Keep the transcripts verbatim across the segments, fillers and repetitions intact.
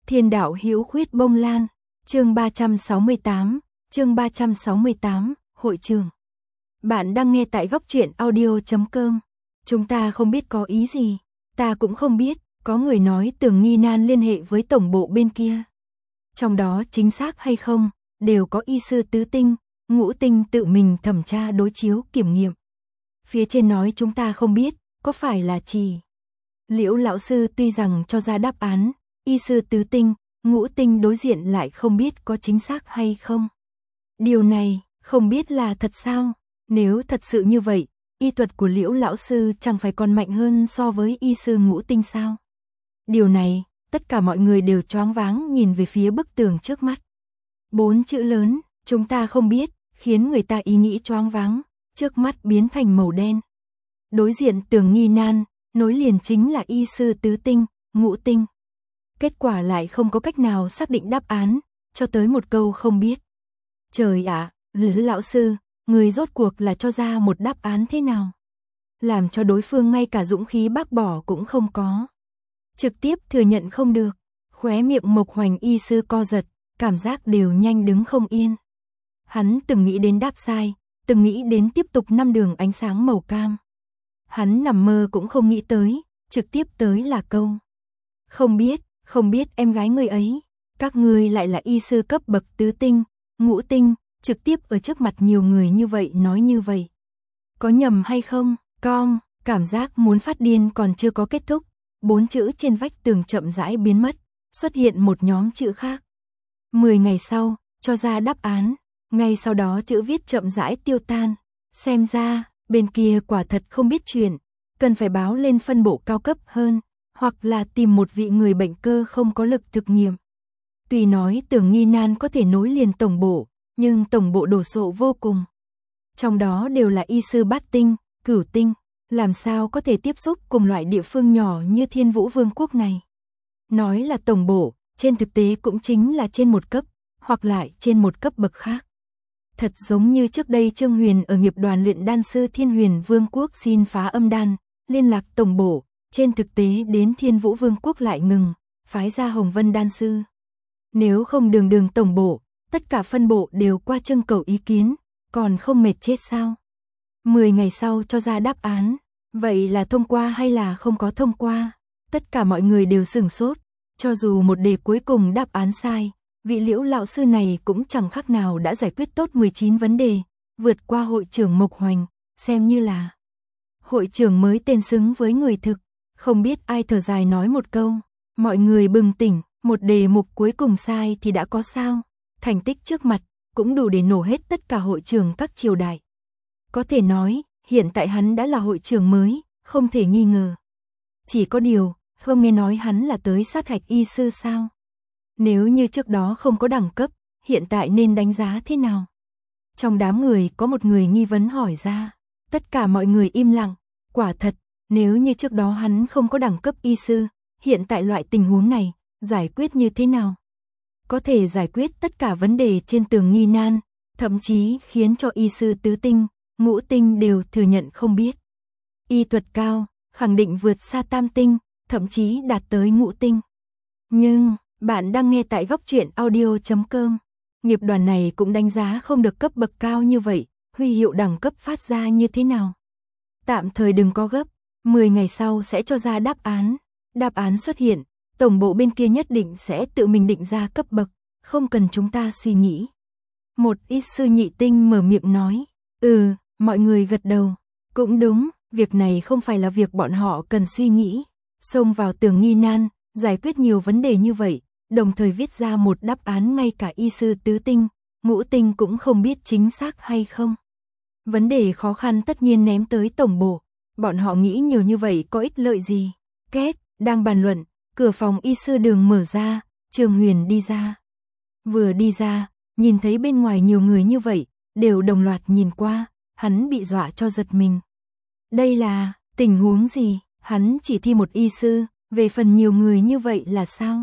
Thiên đạo hữu khuyết bông lan, chương ba trăm sáu mươi tám, chương ba trăm sáu mươi tám, hội trường. Bạn đang nghe tại góc truyện audio chấm com. Chúng ta không biết có ý gì, ta cũng không biết, có người nói Tưởng Nghi Nan liên hệ với tổng bộ bên kia. Trong đó chính xác hay không, đều có y sư tứ tinh, ngũ tinh tự mình thẩm tra đối chiếu kiểm nghiệm. Phía trên nói chúng ta không biết, có phải là chỉ Liễu lão sư tuy rằng cho ra đáp án, y sư tứ tinh, ngũ tinh đối diện lại không biết có chính xác hay không. Điều này, không biết là thật sao? Nếu thật sự như vậy, y thuật của Liễu lão sư chẳng phải còn mạnh hơn so với y sư ngũ tinh sao? Điều này, tất cả mọi người đều choáng váng nhìn về phía bức tường trước mắt. Bốn chữ lớn, chúng ta không biết, khiến người ta ý nghĩ choáng váng, trước mắt biến thành màu đen. Đối diện Tưởng Nghi Nan, nối liền chính là y sư tứ tinh, ngũ tinh. Kết quả lại không có cách nào xác định đáp án, cho tới một câu không biết. Trời ạ, Liễu lão sư, người rốt cuộc là cho ra một đáp án thế nào? Làm cho đối phương ngay cả dũng khí bác bỏ cũng không có. Trực tiếp thừa nhận không được, khóe miệng Mộc Hoành y sư co giật, cảm giác đều nhanh đứng không yên. Hắn từng nghĩ đến đáp sai, từng nghĩ đến tiếp tục năm đường ánh sáng màu cam. Hắn nằm mơ cũng không nghĩ tới, trực tiếp tới là câu. Không biết, không biết em gái người ấy, các ngươi lại là y sư cấp bậc tứ tinh, ngũ tinh, trực tiếp ở trước mặt nhiều người như vậy nói như vậy. Có nhầm hay không? Con, cảm giác muốn phát điên còn chưa có kết thúc, bốn chữ trên vách tường chậm rãi biến mất, xuất hiện một nhóm chữ khác. Mười ngày sau, cho ra đáp án, ngay sau đó chữ viết chậm rãi tiêu tan, xem ra, bên kia quả thật không biết chuyện, cần phải báo lên phân bộ cao cấp hơn, hoặc là tìm một vị người bệnh cơ không có lực thực nghiệm. Tuy nói Tưởng Nghi Nan có thể nối liền tổng bộ, nhưng tổng bộ đồ sộ vô cùng. Trong đó đều là y sư bát tinh, cửu tinh, làm sao có thể tiếp xúc cùng loại địa phương nhỏ như Thiên Vũ Vương quốc này. Nói là tổng bộ, trên thực tế cũng chính là trên một cấp, hoặc lại trên một cấp bậc khác. Thật giống như trước đây Trương Huyền ở nghiệp đoàn luyện đan sư Thiên Huyền Vương quốc xin phá âm đan, liên lạc tổng bộ, trên thực tế đến Thiên Vũ Vương quốc lại ngừng, phái ra Hồng Vân đan sư. Nếu không đường đường tổng bộ, tất cả phân bộ đều qua trưng cầu ý kiến, còn không mệt chết sao? Mười ngày sau cho ra đáp án, vậy là thông qua hay là không có thông qua? Tất cả mọi người đều sửng sốt, cho dù một đề cuối cùng đáp án sai, vị Liễu lão sư này cũng chẳng khác nào đã giải quyết tốt mười chín vấn đề, vượt qua hội trưởng Mộc Hoành, xem như là hội trưởng mới tên xứng với người thực. Không biết ai thở dài nói một câu, mọi người bừng tỉnh, một đề mục cuối cùng sai thì đã có sao, thành tích trước mặt, cũng đủ để nổ hết tất cả hội trưởng các triều đại. Có thể nói, hiện tại hắn đã là hội trưởng mới, không thể nghi ngờ. Chỉ có điều, không nghe nói hắn là tới sát hạch y sư sao? Nếu như trước đó không có đẳng cấp, hiện tại nên đánh giá thế nào? Trong đám người có một người nghi vấn hỏi ra, tất cả mọi người im lặng, quả thật, nếu như trước đó hắn không có đẳng cấp y sư, hiện tại loại tình huống này, giải quyết như thế nào? Có thể giải quyết tất cả vấn đề trên Tưởng Nghi Nan, thậm chí khiến cho y sư tứ tinh, ngũ tinh đều thừa nhận không biết. Y thuật cao, khẳng định vượt xa tam tinh, thậm chí đạt tới ngũ tinh. Nhưng, bạn đang nghe tại góc truyện audio chấm com. Nghiệp đoàn này cũng đánh giá không được cấp bậc cao như vậy, huy hiệu đẳng cấp phát ra như thế nào? Tạm thời đừng có gấp, mười ngày sau sẽ cho ra đáp án. Đáp án xuất hiện, tổng bộ bên kia nhất định sẽ tự mình định ra cấp bậc, không cần chúng ta suy nghĩ. Một ít sư nhị tinh mở miệng nói, ừ, mọi người gật đầu, cũng đúng, việc này không phải là việc bọn họ cần suy nghĩ. Xông vào Tưởng Nghi Nan, giải quyết nhiều vấn đề như vậy, đồng thời viết ra một đáp án ngay cả y sư tứ tinh, ngũ tinh cũng không biết chính xác hay không. Vấn đề khó khăn tất nhiên ném tới tổng bộ, bọn họ nghĩ nhiều như vậy có ích lợi gì? Két, đang bàn luận, cửa phòng y sư đường mở ra, Trương Huyền đi ra. Vừa đi ra, nhìn thấy bên ngoài nhiều người như vậy, đều đồng loạt nhìn qua, hắn bị dọa cho giật mình. Đây là tình huống gì? Hắn chỉ thi một y sư, về phần nhiều người như vậy là sao?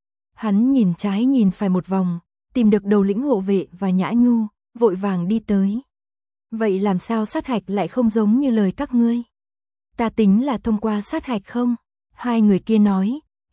Hắn nhìn trái nhìn phải một vòng, tìm được đầu lĩnh hộ vệ và Nhã Nhu, vội vàng đi tới. Vậy làm sao sát hạch lại không giống như lời các ngươi? Ta tính là thông qua sát hạch không? Hai người kia nói,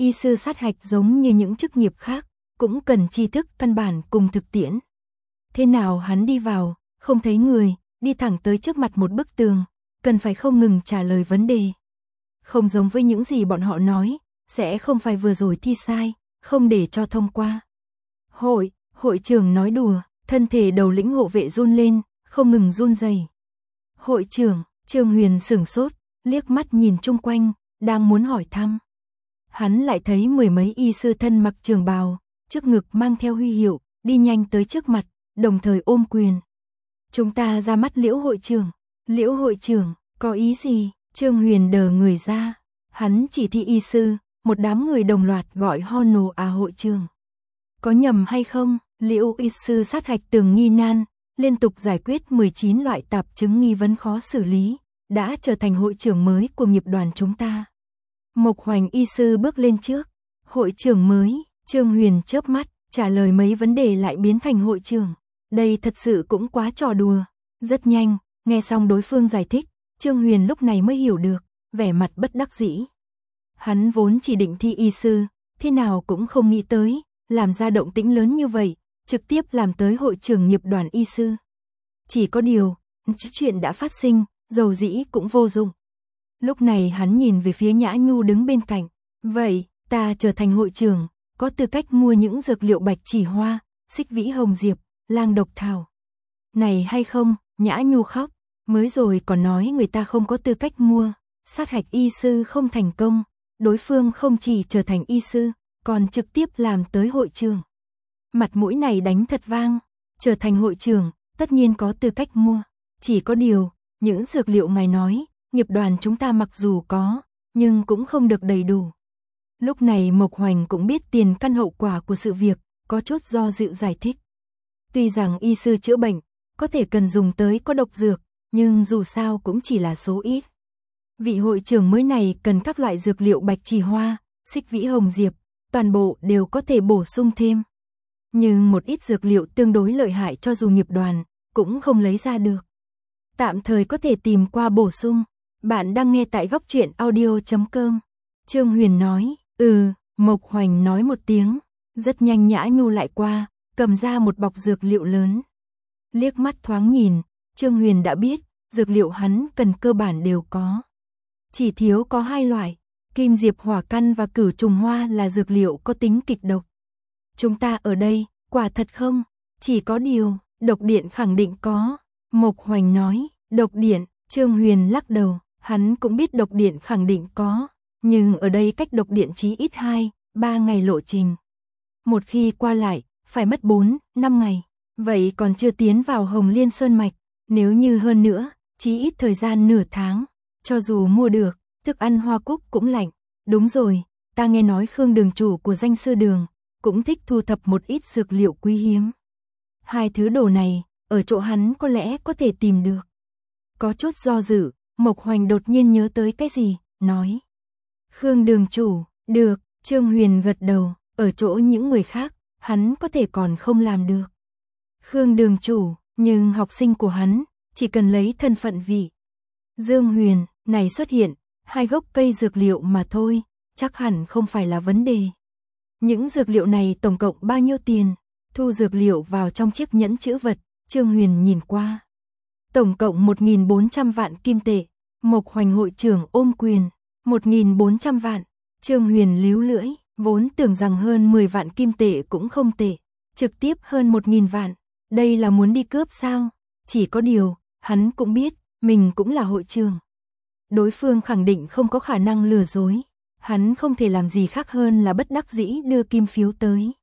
Y sư sát hạch giống như những chức nghiệp khác, cũng cần tri thức căn bản cùng thực tiễn. Thế nào hắn đi vào, không thấy người, đi thẳng tới trước mặt một bức tường, cần phải không ngừng trả lời vấn đề. Không giống với những gì bọn họ nói, sẽ không phải vừa rồi thi sai, không để cho thông qua. Hội, hội trưởng nói đùa, thân thể đầu lĩnh hộ vệ run lên, không ngừng run rẩy. Hội trưởng, Trương Huyền sửng sốt, liếc mắt nhìn chung quanh, đang muốn hỏi thăm. Hắn lại thấy mười mấy y sư thân mặc trường bào, trước ngực mang theo huy hiệu, đi nhanh tới trước mặt, đồng thời ôm quyền. Chúng ta ra mắt Liễu hội trưởng. Liễu hội trưởng, có ý gì? Trương Huyền đờ người ra. Hắn chỉ thị y sư, một đám người đồng loạt gọi Hono à hội trưởng. Có nhầm hay không? Liễu y sư sát hạch tường nghi nan, liên tục giải quyết mười chín loại tạp chứng nghi vấn khó xử lý, đã trở thành hội trưởng mới của nghiệp đoàn chúng ta. Mộc Hoành y sư bước lên trước. Hội trưởng mới, Trương Huyền chớp mắt, trả lời mấy vấn đề lại biến thành hội trưởng. Đây thật sự cũng quá trò đùa. Rất nhanh, nghe xong đối phương giải thích, Trương Huyền lúc này mới hiểu được, vẻ mặt bất đắc dĩ. Hắn vốn chỉ định thi y sư, thế nào cũng không nghĩ tới, làm ra động tĩnh lớn như vậy, trực tiếp làm tới hội trưởng nghiệp đoàn y sư. Chỉ có điều, chuyện đã phát sinh, dầu dĩ cũng vô dụng. Lúc này hắn nhìn về phía Nhã Nhu đứng bên cạnh. Vậy, ta trở thành hội trưởng, có tư cách mua những dược liệu bạch chỉ hoa, xích vĩ hồng diệp, lang độc thảo. Này hay không, Nhã Nhu khóc, mới rồi còn nói người ta không có tư cách mua, sát hạch y sư không thành công, đối phương không chỉ trở thành y sư, còn trực tiếp làm tới hội trưởng. Mặt mũi này đánh thật vang, trở thành hội trưởng, tất nhiên có tư cách mua, chỉ có điều, những dược liệu ngài nói, nghiệp đoàn chúng ta mặc dù có, nhưng cũng không được đầy đủ. Lúc này Mộc Hoành cũng biết tiền căn hậu quả của sự việc, có chút do dự giải thích. Tuy rằng y sư chữa bệnh, có thể cần dùng tới có độc dược, nhưng dù sao cũng chỉ là số ít. Vị hội trưởng mới này cần các loại dược liệu bạch chỉ hoa, xích vĩ hồng diệp, toàn bộ đều có thể bổ sung thêm. Nhưng một ít dược liệu tương đối lợi hại cho dù nghiệp đoàn, cũng không lấy ra được. Tạm thời có thể tìm qua bổ sung. Bạn đang nghe tại góc truyện audio chấm com. Trương Huyền nói, ừ, Mộc Hoành nói một tiếng. Rất nhanh Nhã Nhu lại qua, cầm ra một bọc dược liệu lớn. Liếc mắt thoáng nhìn, Trương Huyền đã biết, dược liệu hắn cần cơ bản đều có. Chỉ thiếu có hai loại, kim diệp hỏa căn và cửu trùng hoa là dược liệu có tính kịch độc. Chúng ta ở đây, quả thật không? Chỉ có điều, độc điện khẳng định có. Mộc Hoành nói, độc điện, Trương Huyền lắc đầu, hắn cũng biết độc điện khẳng định có, nhưng ở đây cách độc điện chí ít hai, ba ngày lộ trình. Một khi qua lại, phải mất bốn, năm ngày, vậy còn chưa tiến vào Hồng Liên Sơn Mạch, nếu như hơn nữa, chí ít thời gian nửa tháng, cho dù mua được, thức ăn hoa cúc cũng lạnh. Đúng rồi, ta nghe nói Khương đường chủ của danh sư đường, cũng thích thu thập một ít dược liệu quý hiếm. Hai thứ đồ này, ở chỗ hắn có lẽ có thể tìm được. Có chút do dự, Mộc Hoành đột nhiên nhớ tới cái gì, nói. Khương đường chủ, được, Trương Huyền gật đầu, ở chỗ những người khác, hắn có thể còn không làm được. Khương đường chủ, nhưng học sinh của hắn, chỉ cần lấy thân phận vị. Dương Huyền, này xuất hiện, hai gốc cây dược liệu mà thôi, chắc hẳn không phải là vấn đề. Những dược liệu này tổng cộng bao nhiêu tiền? Thu dược liệu vào trong chiếc nhẫn chữ vật, Trương Huyền nhìn qua. Tổng cộng một nghìn bốn trăm vạn kim tệ. Mộc Hoành hội trưởng ôm quyền, một nghìn bốn trăm vạn. Trương Huyền líu lưỡi, vốn tưởng rằng hơn mười vạn kim tệ cũng không tệ, trực tiếp hơn một nghìn vạn. Đây là muốn đi cướp sao? Chỉ có điều, hắn cũng biết, mình cũng là hội trưởng. Đối phương khẳng định không có khả năng lừa dối. Hắn không thể làm gì khác hơn là bất đắc dĩ đưa kim phiếu tới.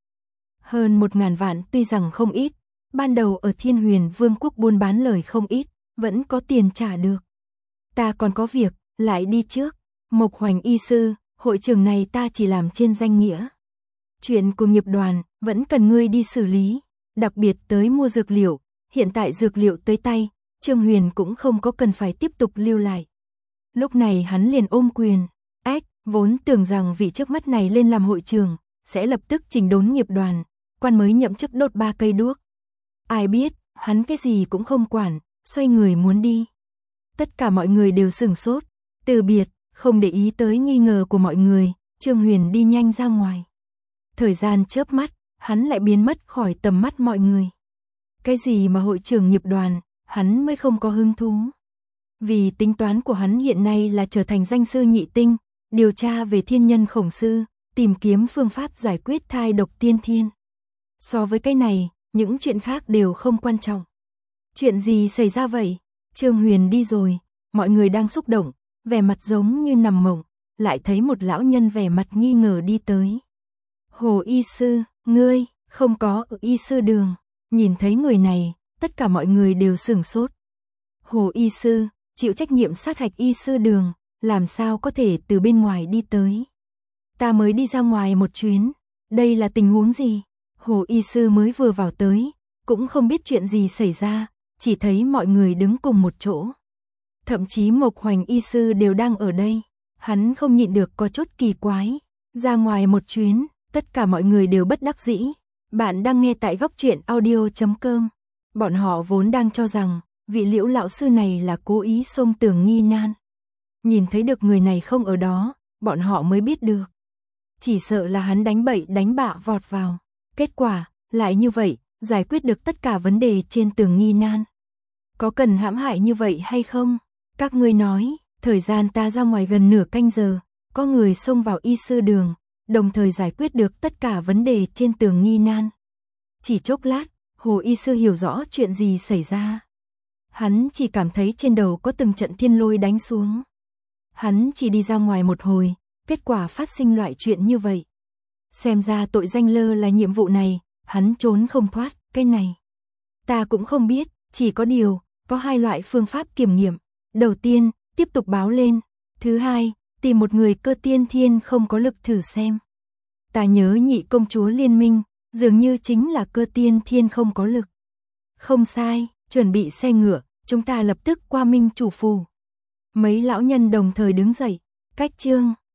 Hơn một ngàn vạn tuy rằng không ít, ban đầu ở Thiên Huyền Vương quốc buôn bán lời không ít, vẫn có tiền trả được. Ta còn có việc, lại đi trước. Mộc Hoành y sư, hội trưởng này ta chỉ làm trên danh nghĩa. Chuyện của nghiệp đoàn, vẫn cần ngươi đi xử lý. Đặc biệt tới mua dược liệu, hiện tại dược liệu tới tay, Trương Huyền cũng không có cần phải tiếp tục lưu lại. Lúc này hắn liền ôm quyền. Ách, vốn tưởng rằng vị trước mắt này lên làm hội trưởng, sẽ lập tức chỉnh đốn nghiệp đoàn, quan mới nhậm chức đốt ba cây đuốc. Ai biết, hắn cái gì cũng không quản, xoay người muốn đi. Tất cả mọi người đều sửng sốt, từ biệt, không để ý tới nghi ngờ của mọi người, Trương Huyền đi nhanh ra ngoài. Thời gian chớp mắt, hắn lại biến mất khỏi tầm mắt mọi người. Cái gì mà hội trưởng nghiệp đoàn, hắn mới không có hứng thú. Vì tính toán của hắn hiện nay là trở thành danh sư nhị tinh, điều tra về thiên nhân khổng sư, tìm kiếm phương pháp giải quyết thai độc tiên thiên. So với cái này, những chuyện khác đều không quan trọng. Chuyện gì xảy ra vậy? Trương Huyền đi rồi, mọi người đang xúc động, vẻ mặt giống như nằm mộng, lại thấy một lão nhân vẻ mặt nghi ngờ đi tới. Hồ y sư, ngươi, không có ở y sư đường. Nhìn thấy người này, tất cả mọi người đều sửng sốt. Hồ y sư, chịu trách nhiệm sát hạch y sư đường, làm sao có thể từ bên ngoài đi tới. Ta mới đi ra ngoài một chuyến, đây là tình huống gì? Hồ y sư mới vừa vào tới, cũng không biết chuyện gì xảy ra, chỉ thấy mọi người đứng cùng một chỗ. Thậm chí Mộc Hoành y sư đều đang ở đây, hắn không nhịn được có chút kỳ quái. Ra ngoài một chuyến, tất cả mọi người đều bất đắc dĩ. Bạn đang nghe tại góc truyện audio chấm com. Bọn họ vốn đang cho rằng, vị Liễu lão sư này là cố ý xông tường nghi nan. Nhìn thấy được người này không ở đó, bọn họ mới biết được. Chỉ sợ là hắn đánh bậy đánh bạ vọt vào. Kết quả, lại như vậy, giải quyết được tất cả vấn đề trên tường nghi nan. Có cần hãm hại như vậy hay không? Các ngươi nói, thời gian ta ra ngoài gần nửa canh giờ, có người xông vào y sư đường, đồng thời giải quyết được tất cả vấn đề trên tường nghi nan. Chỉ chốc lát, Hồ y sư hiểu rõ chuyện gì xảy ra. Hắn chỉ cảm thấy trên đầu có từng trận thiên lôi đánh xuống. Hắn chỉ đi ra ngoài một hồi, kết quả phát sinh loại chuyện như vậy. Xem ra tội danh lơ là nhiệm vụ này, hắn trốn không thoát, cái này. Ta cũng không biết, chỉ có điều, có hai loại phương pháp kiểm nghiệm. Đầu tiên, tiếp tục báo lên. Thứ hai, tìm một người cơ tiên thiên không có lực thử xem. Ta nhớ nhị công chúa liên minh, dường như chính là cơ tiên thiên không có lực. Không sai, chuẩn bị xe ngựa, chúng ta lập tức qua Minh chủ phủ. Mấy lão nhân đồng thời đứng dậy, cách chương.